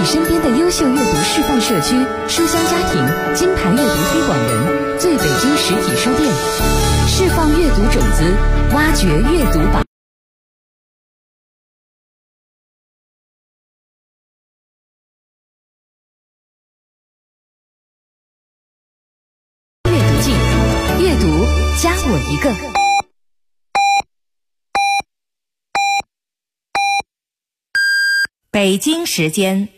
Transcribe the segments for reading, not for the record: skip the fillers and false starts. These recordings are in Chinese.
身边的优秀阅读示范社区、书香家庭、金牌阅读推广人，最北京实体书店，释放阅读种子，挖掘阅读宝。阅读镜，阅读加我一个。 北京时间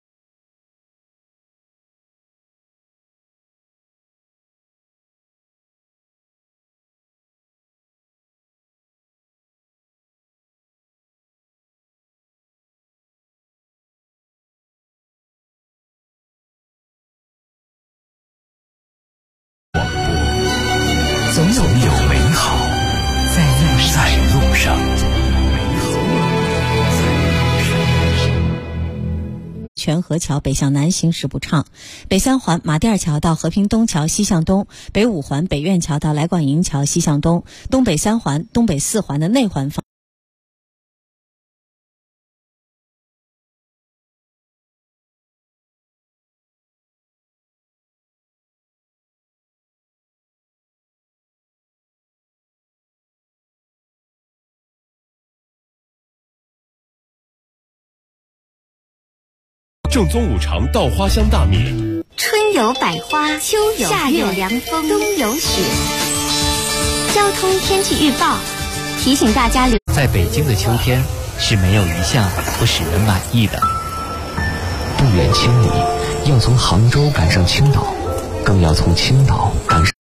总有美好在路上。 泉河桥北向南行驶不畅，北三环马甸桥到和平东桥西向东，北五环北苑桥到来广营桥西向东，东北三环、东北四环的内环方。 正宗五常稻花香大米， 春有百花，秋有夏有凉风，冬有雪。交通天气预报提醒大家在北京的秋天是没有一项不使人满意的。 不远千里，要从杭州赶上青岛，更要从青岛赶上。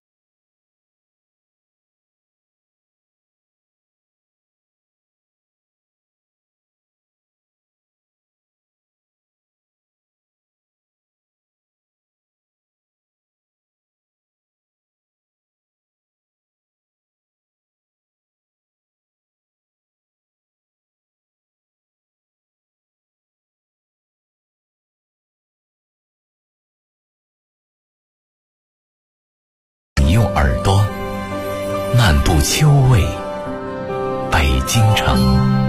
用耳朵漫步秋味北京城。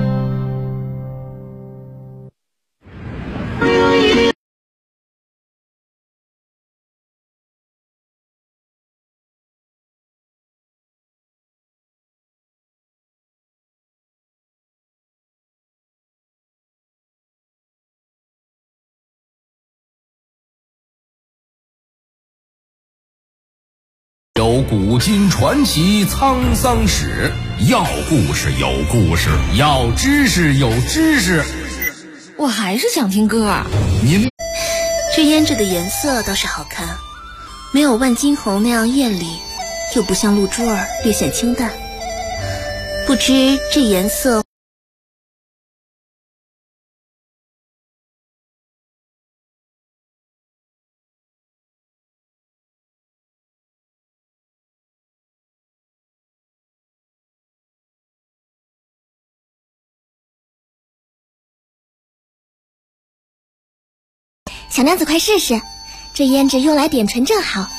有古今传奇沧桑史，要故事有故事，要知识有知识。 我还是想听歌。 您这胭脂的颜色倒是好看，没有万金红那样艳丽，又不像露珠儿略显清淡。不知这颜色小娘子快试试，这胭脂用来点唇正好。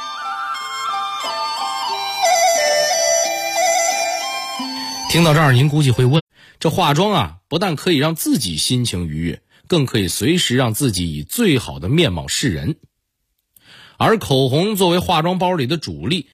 听到这儿，您估计会问，这化妆啊，不但可以让自己心情愉悦，更可以随时让自己以最好的面貌示人。而口红作为化妆包里的主力，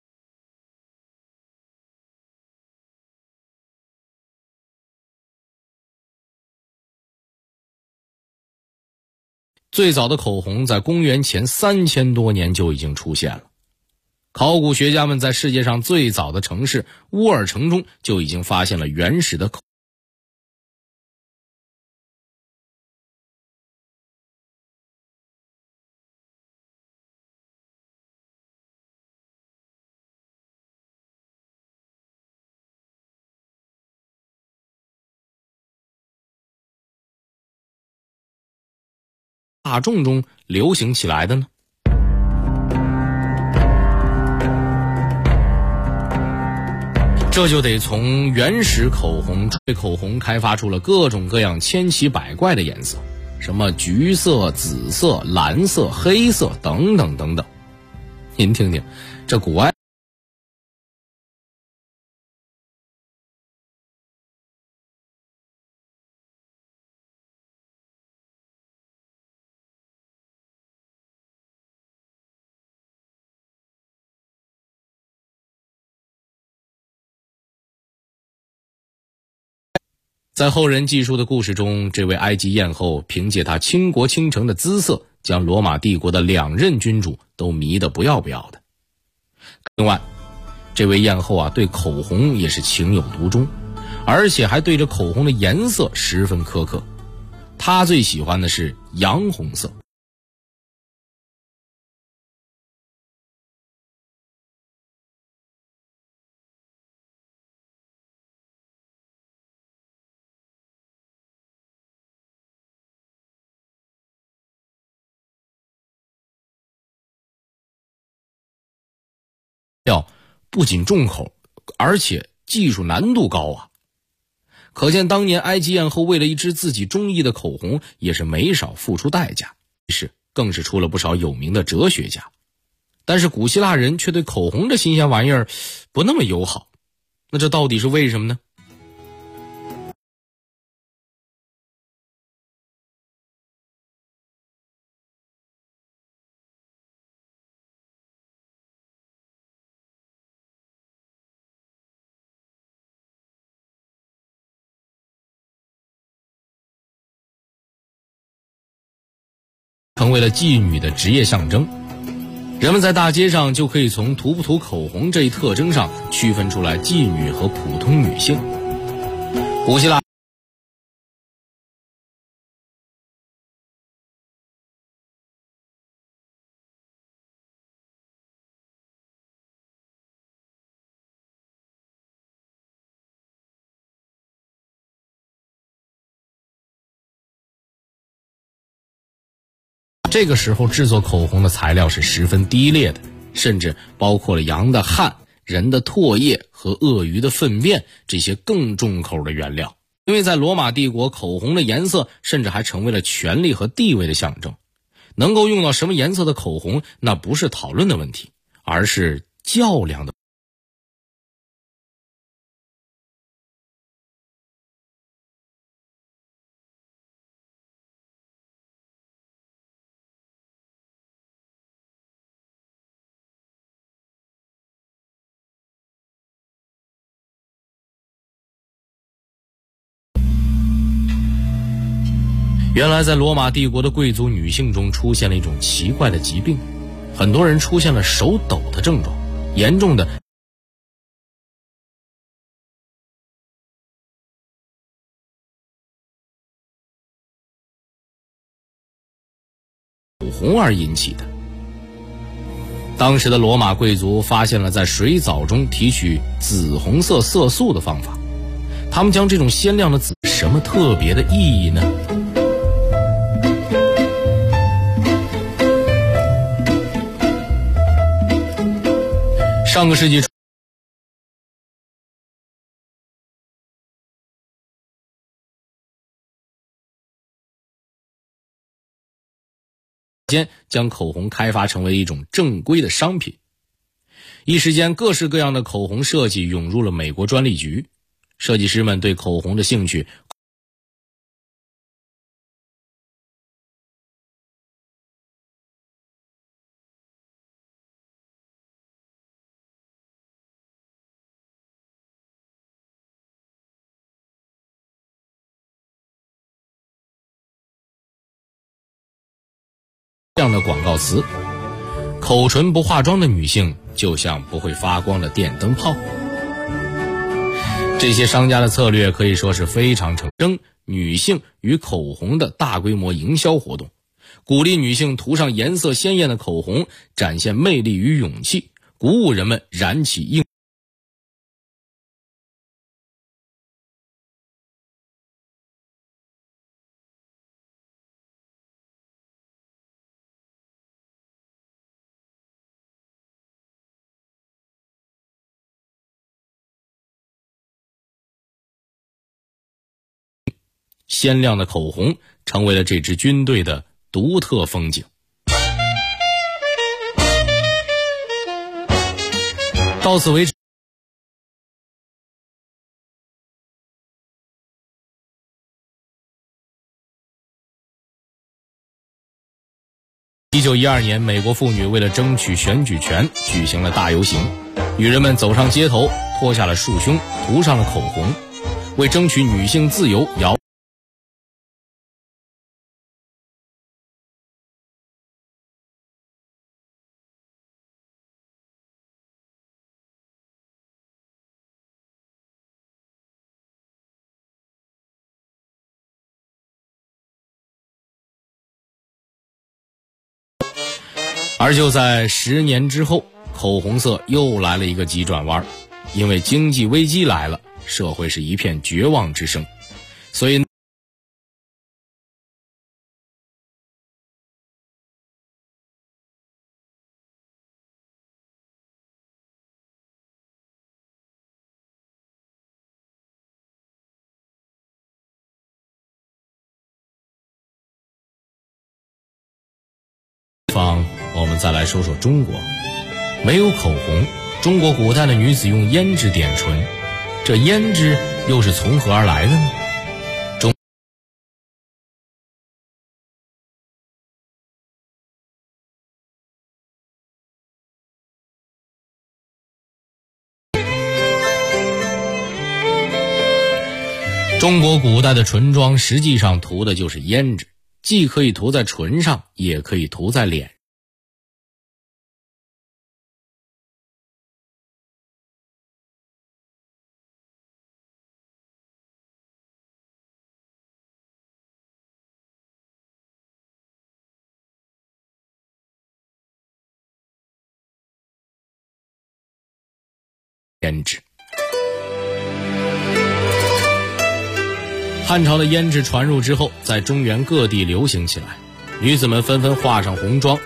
最早的口红在公元前3000多年就已经出现了。考古学家们在世界上最早的城市乌尔城中就已经发现了原始的口大众中流行起来的呢？这就得从原始口红，这口红开发出了各种各样千奇百怪的颜色，什么橘色、紫色、蓝色、黑色等等等等。您听听，这古埃在后人记述的故事中，这位埃及艳后凭借她倾国倾城的姿色，将罗马帝国的2任君主都迷得不要不要的。另外，这位艳后对口红也是情有独钟，而且还对着口红的颜色十分苛刻。她最喜欢的是洋红色。不仅重口，而且技术难度高啊！可见当年埃及艳后为了一支自己中意的口红，也是没少付出代价，更是出了不少有名的哲学家。但是古希腊人却对口红这新鲜玩意儿不那么友好，那这到底是为什么呢？成为了妓女的职业象征，人们在大街上就可以从涂不涂口红这一特征上区分出来妓女和普通女性。古希腊这个时候制作口红的材料是十分低劣的，甚至包括了羊的汗、人的唾液和鳄鱼的粪便这些更重口的原料。因为在罗马帝国，口红的颜色甚至还成为了权力和地位的象征。能够用到什么颜色的口红，那不是讨论的问题，而是较量的。原来在罗马帝国的贵族女性中出现了一种奇怪的疾病，很多人出现了手抖的症状，严重的口红而引起的。当时的罗马贵族发现了在水藻中提取紫红色色素的方法，他们将这种鲜亮的紫什么特别的意义呢？上个世纪间将口红开发成为一种正规的商品，一时间各式各样的口红设计涌入了美国专利局，设计师们对口红的兴趣这样的广告词，口唇不化妆的女性就像不会发光的电灯泡。这些商家的策略可以说是非常成功，女性与口红的大规模营销活动，鼓励女性涂上颜色鲜艳的口红，展现魅力与勇气，鼓舞人们燃起硬鲜亮的口红成为了这支军队的独特风景。到此为止。1912年，美国妇女为了争取选举权，举行了大游行，女人们走上街头，脱下了束胸，涂上了口红。 为争取女性自由而就在10年之后，口红色又来了一个急转弯，因为经济危机来了，社会是一片绝望之声，所以我们再来说说中国。没有口红，中国古代的女子用胭脂点唇，这胭脂又是从何而来的呢？中国古代的唇妆实际上涂的就是胭脂，既可以涂在唇上，也可以涂在脸。胭脂。汉朝的胭脂传入之后，在中原各地流行起来，女子们纷纷画上红妆，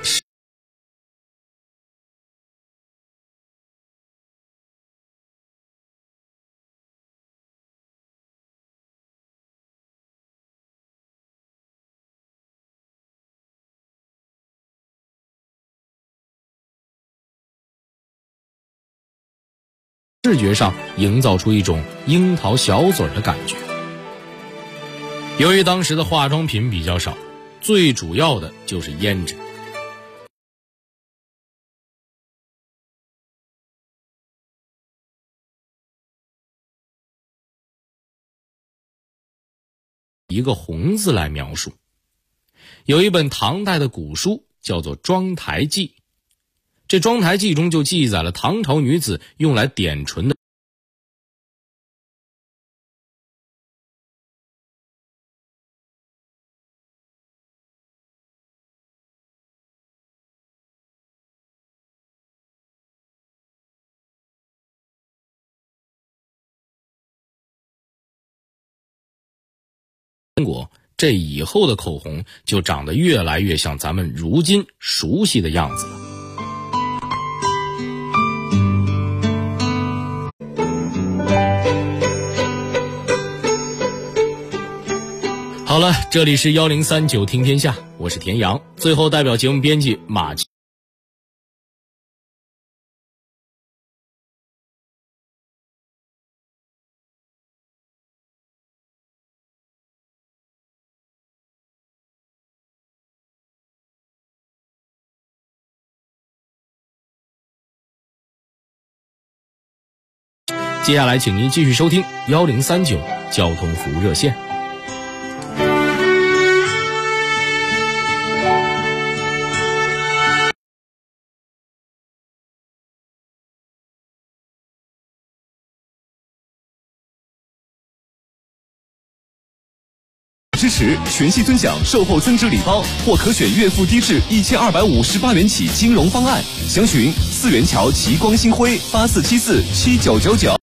视觉上营造出一种樱桃小嘴的感觉。由于当时的化妆品比较少，最主要的就是胭脂。一个红字来描述。有一本唐代的古书叫做《妆台记》，这《妆台记》中就记载了唐朝女子用来点唇的中国，这以后的口红就长得越来越像咱们如今熟悉的样子了。好了，这里是1039听天下，我是田阳。最后代表节目编辑马接下来请您继续收听1039交通服务热线。 支持全系尊享售后增值礼包，或可选月付低至1258元起金融方案。详询4元桥极光星辉84747999。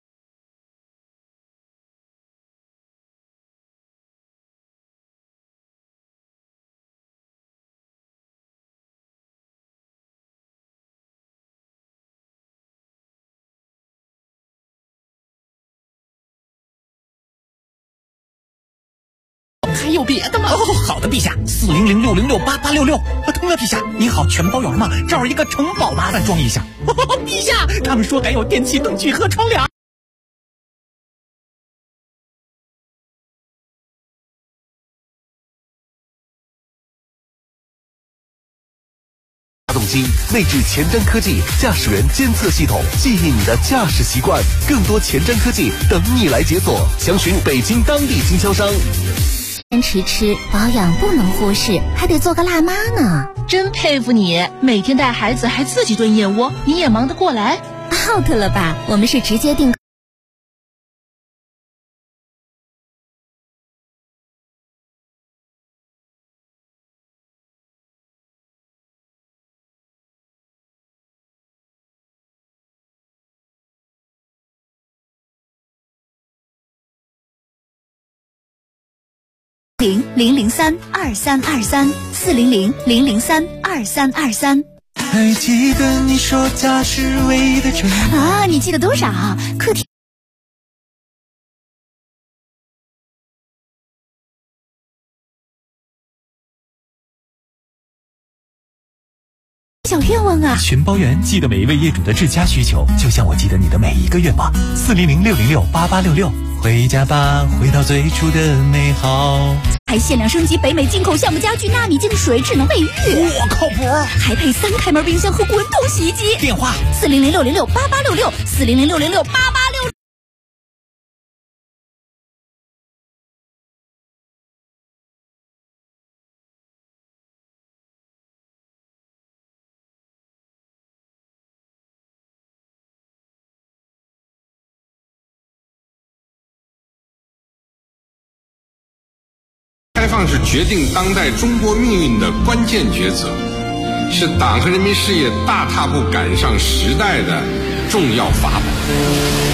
还有别的吗？哦，好的，陛下，40060688866。通了，陛下，您好，全包圆吗？这儿一个城堡，麻烦装一下。陛下，他们说还有电器、灯具和窗帘。 机，内置前瞻科技驾驶员监测系统，记忆你的驾驶习惯。更多前瞻科技等你来解锁，详询北京当地经销商。 坚持吃，保养不能忽视，还得做个辣妈呢。 真佩服你，每天带孩子还自己炖燕窝，你也忙得过来？ out 了吧？我们是直接订。 00323234000032323。还记得你说家是唯一的承诺啊？你记得多少？客厅。小愿望啊！ 全包圆记得每一位业主的至佳需求，就像我记得你的每一个愿望。400-606-8866，回家吧，回到最初的美好。 还限量升级北美进口橡木家具纳米净水智能卫浴， 哇，靠谱！ 还配3开门冰箱和滚筒洗衣机。 电话 400-606-8866，400-606-8866。 开放是决定当代中国命运的关键抉择，是党和人民事业大踏步赶上时代的重要法宝。